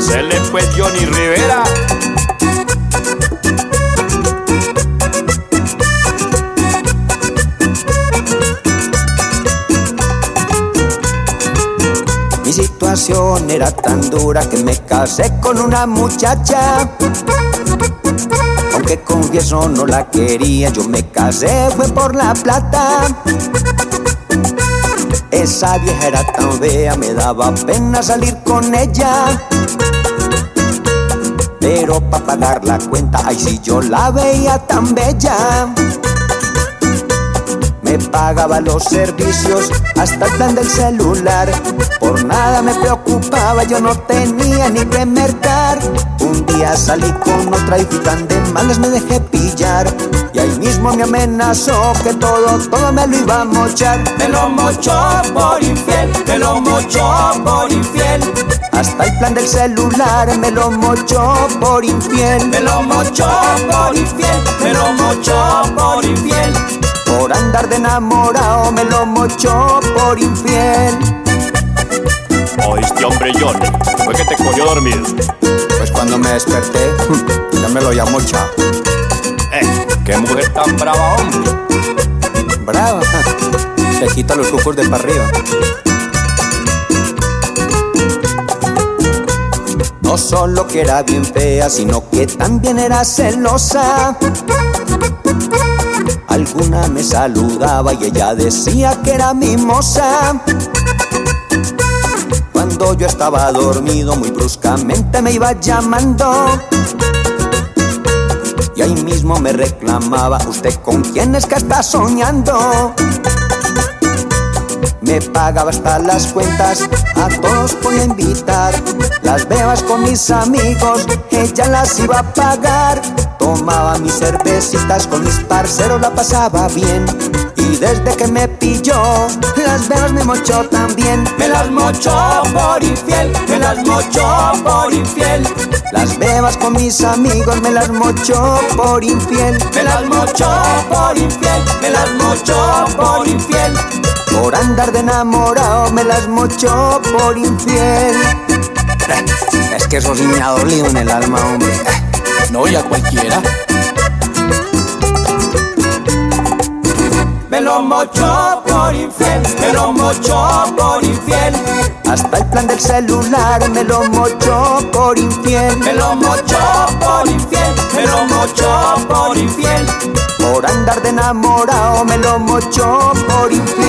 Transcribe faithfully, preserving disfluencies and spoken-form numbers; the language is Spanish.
Hacele pues, Johnny Rivera. Mi situación era tan dura que me casé con una muchacha. Aunque confieso no la quería, yo me casé fue por la plata. Esa vieja era tan fea, me daba pena salir con ella. Pero pa' pagar la cuenta, ay si yo la veía tan bella. Me pagaba los servicios, hasta el plan del celular. Por nada me preocupaba, yo no tenía ni que mercar. Un día salí con otra y fui tan de malas me dejé pillar. Y ahí mismo me amenazó que todo, todo me lo iba a mochar. Me lo mochó por infiel, me lo mochó por infiel. Hasta el plan del celular me lo mochó por infiel. Me lo mochó por infiel, me lo mochó por infiel. Por andar de enamorado me lo mochó por infiel. Oíste, hombre, Johnny, fue que te cogió dormido. Pues cuando me desperté, ya me lo había mochado. Eh, qué mujer tan brava, hombre. Brava, se quita los cucos de para arriba. No solo que era bien fea, sino que también era celosa. Alguna me saludaba y ella decía que era mimosa. Cuando yo estaba dormido, muy bruscamente me iba llamando. Y ahí mismo me reclamaba: ¿usted con quién es que está soñando? Me pagaba hasta las cuentas, a todos podía invitar. Las bebas con mis amigos, ella las iba a pagar. Tomaba mis cervecitas con mis parceros, la pasaba bien. Y desde que me pilló, las bebas me mochó también. Me las mochó por infiel, me las mochó por infiel. Las bebas con mis amigos me las mochó por infiel. Me las mochó por infiel, me las mochó por infiel. Por andar de enamorado me las mochó por infiel. Es que eso sí me ha dolido en el alma, hombre. No, y a cualquiera. Me lo mochó por infiel, me lo mochó por infiel. Hasta el plan del celular me lo mochó por infiel. Me lo mochó por infiel, me lo mochó por infiel. Por andar de enamorado me lo mochó por infiel.